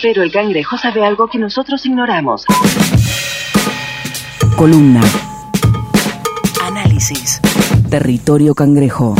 Pero el cangrejo sabe algo que nosotros ignoramos. Columna. Análisis. Territorio Cangrejo.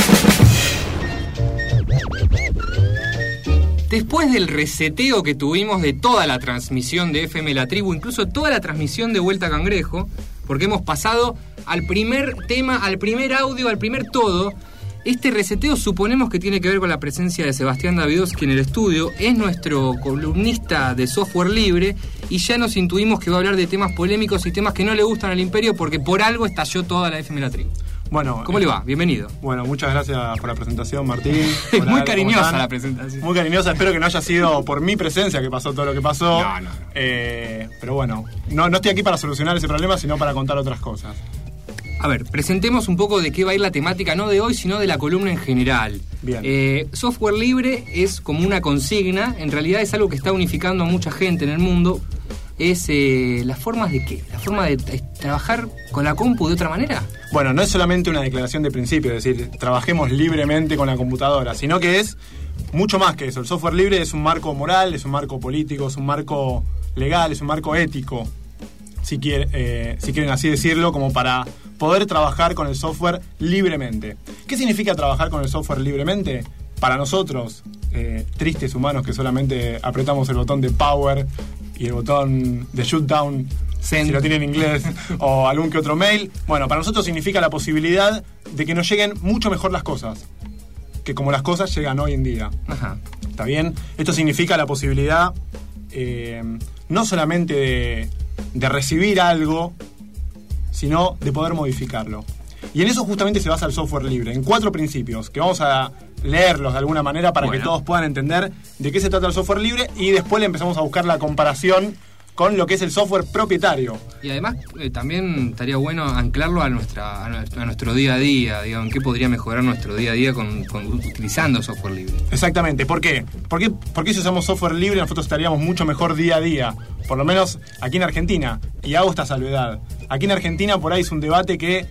Después del reseteo que tuvimos de toda la transmisión de FM La Tribu, incluso toda la transmisión de Vuelta Cangrejo, porque hemos pasado al primer tema, al primer audio, al primer todo, este reseteo suponemos que tiene que ver con la presencia de Sebastián Davidovsky en el estudio. Es nuestro columnista de software libre y ya nos intuimos que va a hablar de temas polémicos y temas que no le gustan al imperio porque por algo estalló toda la FM La Tribu. Bueno, ¿cómo le va? Bienvenido. Bueno, muchas gracias por la presentación, Martín. Muy cariñosa la presentación. Muy cariñosa, espero que no haya sido por mi presencia que pasó todo lo que pasó. No. Pero bueno, no estoy aquí para solucionar ese problema, sino para contar otras cosas. A ver, presentemos un poco de qué va a ir la temática, no de hoy, sino de la columna en general. Bien. Software libre es como una consigna, en realidad es algo que está unificando a mucha gente en el mundo. Es las formas de qué, la forma de trabajar con la compu de otra manera. Bueno, no es solamente una declaración de principio, es decir, trabajemos libremente con la computadora, sino que es mucho más que eso. El software libre es un marco moral, es un marco político, es un marco legal, es un marco ético, si quieren así decirlo, como para poder trabajar con el software libremente. ¿Qué significa trabajar con el software libremente? Para nosotros, tristes humanos que solamente apretamos el botón de power y el botón de shutdown, si lo tienen en inglés, o algún que otro mail. Bueno, para nosotros significa la posibilidad de que nos lleguen mucho mejor las cosas, que como las cosas llegan hoy en día. Ajá. ¿Está bien? Esto significa la posibilidad no solamente de recibir algo, sino de poder modificarlo. Y en eso justamente se basa el software libre, en 4 principios, que vamos a leerlos de alguna manera para que todos puedan entender de qué se trata el software libre, y después le empezamos a buscar la comparación con lo que es el software propietario. Y además también estaría bueno anclarlo a nuestro día a día, digamos, en qué podría mejorar nuestro día a día utilizando software libre. Exactamente. ¿Por qué? Porque si usamos software libre nosotros estaríamos mucho mejor día a día, por lo menos aquí en Argentina. Y hago esta salvedad. Aquí en Argentina por ahí es un debate que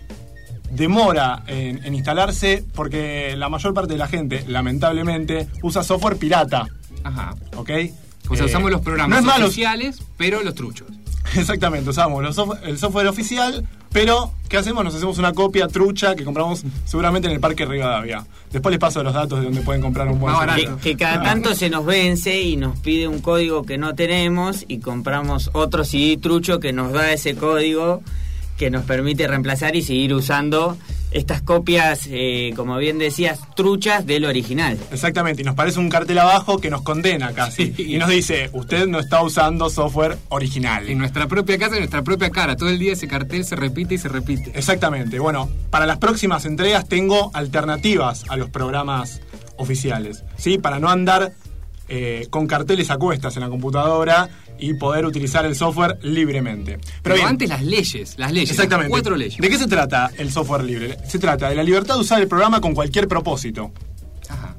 demora en instalarse porque la mayor parte de la gente, lamentablemente, usa software pirata. Ajá. ¿Ok? O sea, usamos los programas no oficiales, pero los truchos. Exactamente, usamos el software oficial, pero ¿qué hacemos? Nos hacemos una copia trucha que compramos seguramente en el Parque Rivadavia. Después les paso los datos de donde pueden comprar un buen software. Que cada tanto se nos vence y nos pide un código que no tenemos y compramos otro CD trucho que nos da ese código que nos permite reemplazar y seguir usando estas copias, como bien decías, truchas del original. Exactamente, y nos parece un cartel abajo que nos condena casi. Sí. Y nos dice, usted no está usando software original. En nuestra propia casa, en nuestra propia cara. Todo el día ese cartel se repite y se repite. Exactamente. Bueno, para las próximas entregas tengo alternativas a los programas oficiales, ¿sí? Para no andar con carteles a cuestas en la computadora y poder utilizar el software libremente. Pero bien, antes las leyes. Exactamente. 4 leyes. ¿De qué se trata el software libre? Se trata de la libertad de usar el programa con cualquier propósito. Ajá.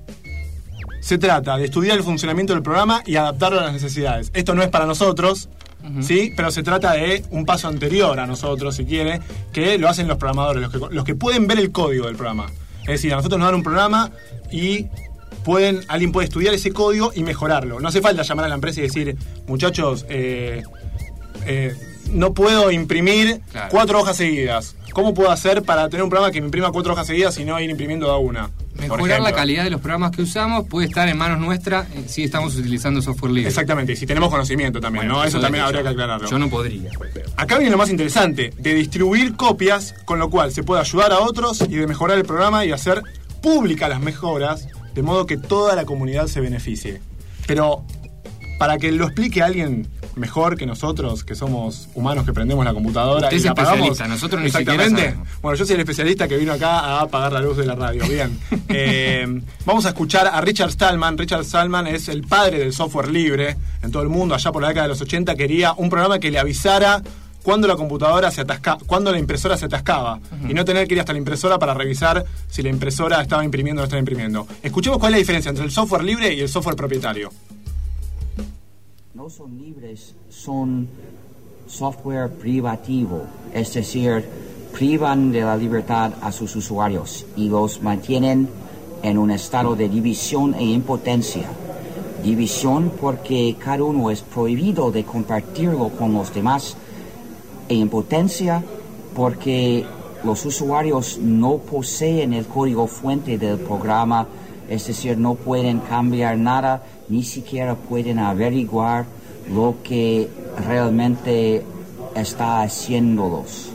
Se trata de estudiar el funcionamiento del programa y adaptarlo a las necesidades. Esto no es para nosotros, ¿sí? Pero se trata de un paso anterior a nosotros, si quiere, que lo hacen los programadores, los que pueden ver el código del programa. Es decir, a nosotros nos dan un programa y alguien puede estudiar ese código y mejorarlo. No hace falta llamar a la empresa y decir, muchachos, no puedo imprimir 4 hojas seguidas. ¿Cómo puedo hacer para tener un programa que me imprima 4 hojas seguidas y no ir imprimiendo de una? Mejorar la calidad de los programas que usamos puede estar en manos nuestras si estamos utilizando software libre. Exactamente, y si tenemos conocimiento también, bueno, ¿no? Eso también habría que aclararlo. Yo no podría. Acá viene lo más interesante, de distribuir copias, con lo cual se puede ayudar a otros y de mejorar el programa y hacer públicas las mejoras, de modo que toda la comunidad se beneficie. Pero para que lo explique alguien mejor que nosotros, que somos humanos que prendemos la computadora y la apagamos. Especialista, nosotros ni exactamente. Siquiera sabemos. Bueno, yo soy el especialista que vino acá a apagar la luz de la radio. Bien. Vamos a escuchar a Richard Stallman. Richard Stallman es el padre del software libre en todo el mundo. Allá por la década de los 80 quería un programa que le avisara cuando la computadora se atascaba, cuando la impresora se atascaba, y no tener que ir hasta la impresora para revisar si la impresora estaba imprimiendo o no estaba imprimiendo. Escuchemos cuál es la diferencia entre el software libre y el software propietario. No son libres, son software privativo, es decir, privan de la libertad a sus usuarios y los mantienen en un estado de división e impotencia, división porque cada uno es prohibido de compartirlo con los demás, e impotencia porque los usuarios no poseen el código fuente del programa, es decir, no pueden cambiar nada, ni siquiera pueden averiguar lo que realmente está haciéndolos.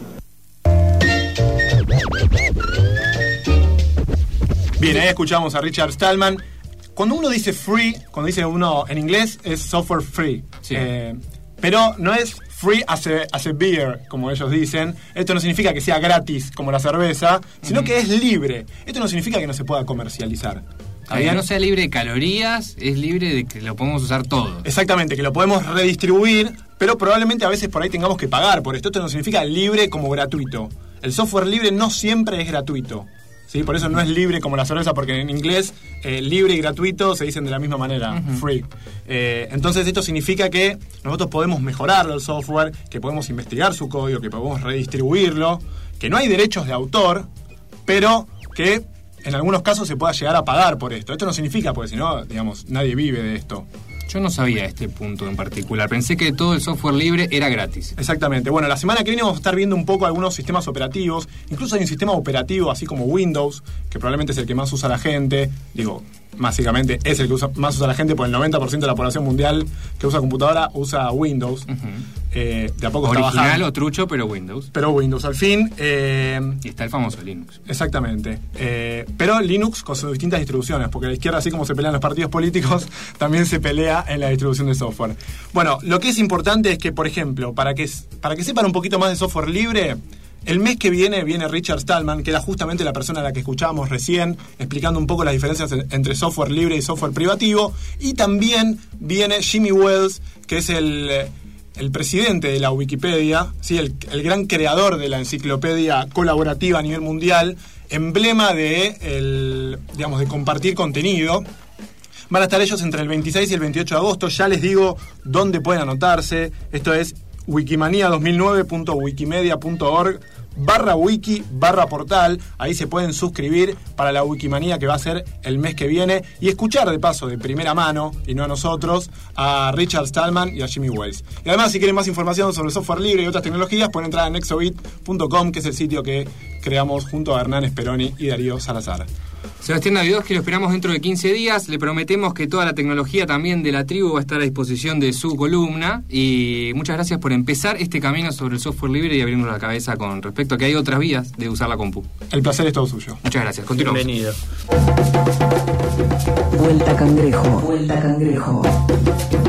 Bien, ahí escuchamos a Richard Stallman. Cuando uno dice free, cuando dice uno en inglés, es software free. Sí. Pero no es free as a beer, como ellos dicen. Esto no significa que sea gratis, como la cerveza, sino que es libre. Esto no significa que no se pueda comercializar. Que no sea libre de calorías, es libre de que lo podemos usar todo. Exactamente, que lo podemos redistribuir, pero probablemente a veces por ahí tengamos que pagar por esto. Esto no significa libre como gratuito. El software libre no siempre es gratuito. ¿Sí? Por eso no es libre como la cerveza, porque en inglés libre y gratuito se dicen de la misma manera, free. Entonces esto significa que nosotros podemos mejorar el software, que podemos investigar su código, que podemos redistribuirlo, que no hay derechos de autor, pero que en algunos casos se pueda llegar a pagar por esto. Esto no significa, porque si no, digamos, nadie vive de esto. Yo no sabía este punto en particular. Pensé que todo el software libre era gratis. Exactamente. Bueno, la semana que viene vamos a estar viendo un poco algunos sistemas operativos. Incluso hay un sistema operativo así como Windows, que probablemente es el que más usa la gente. Digo, básicamente es el que más usa la gente, porque el 90% de la población mundial que usa computadora usa Windows. De a poco está bajando. Original o trucho, pero Windows. Pero Windows, al fin. Y está el famoso Linux. Exactamente. Pero Linux con sus distintas distribuciones, porque la izquierda, así como se pelean los partidos políticos, también se pelea en la distribución de software. Bueno, lo que es importante es que, por ejemplo, para que sepan un poquito más de software libre, el mes que viene Richard Stallman, que era justamente la persona a la que escuchábamos recién, explicando un poco las diferencias entre software libre y software privativo, y también viene Jimmy Wales, que es el presidente de la Wikipedia, ¿sí? el gran creador de la enciclopedia colaborativa a nivel mundial, emblema de compartir contenido. Van a estar ellos entre el 26 y el 28 de agosto. Ya les digo dónde pueden anotarse. Esto es wikimania2009.wikimedia.org/wiki/portal. Ahí se pueden suscribir para la Wikimania que va a ser el mes que viene y escuchar de paso de primera mano, y no a nosotros, a Richard Stallman y a Jimmy Wales. Y además, si quieren más información sobre software libre y otras tecnologías, pueden entrar a nexobit.com, que es el sitio que creamos junto a Hernán Speroni y Darío Salazar. Sebastián Davidovsky, lo esperamos dentro de 15 días. Le prometemos que toda la tecnología también de la tribu va a estar a disposición de su columna. Y muchas gracias por empezar este camino sobre el software libre y abrirnos la cabeza con respecto a que hay otras vías de usar la compu. El placer es todo suyo. Muchas gracias. Continuamos. Bienvenido. Vuelta Cangrejo. Vuelta Cangrejo.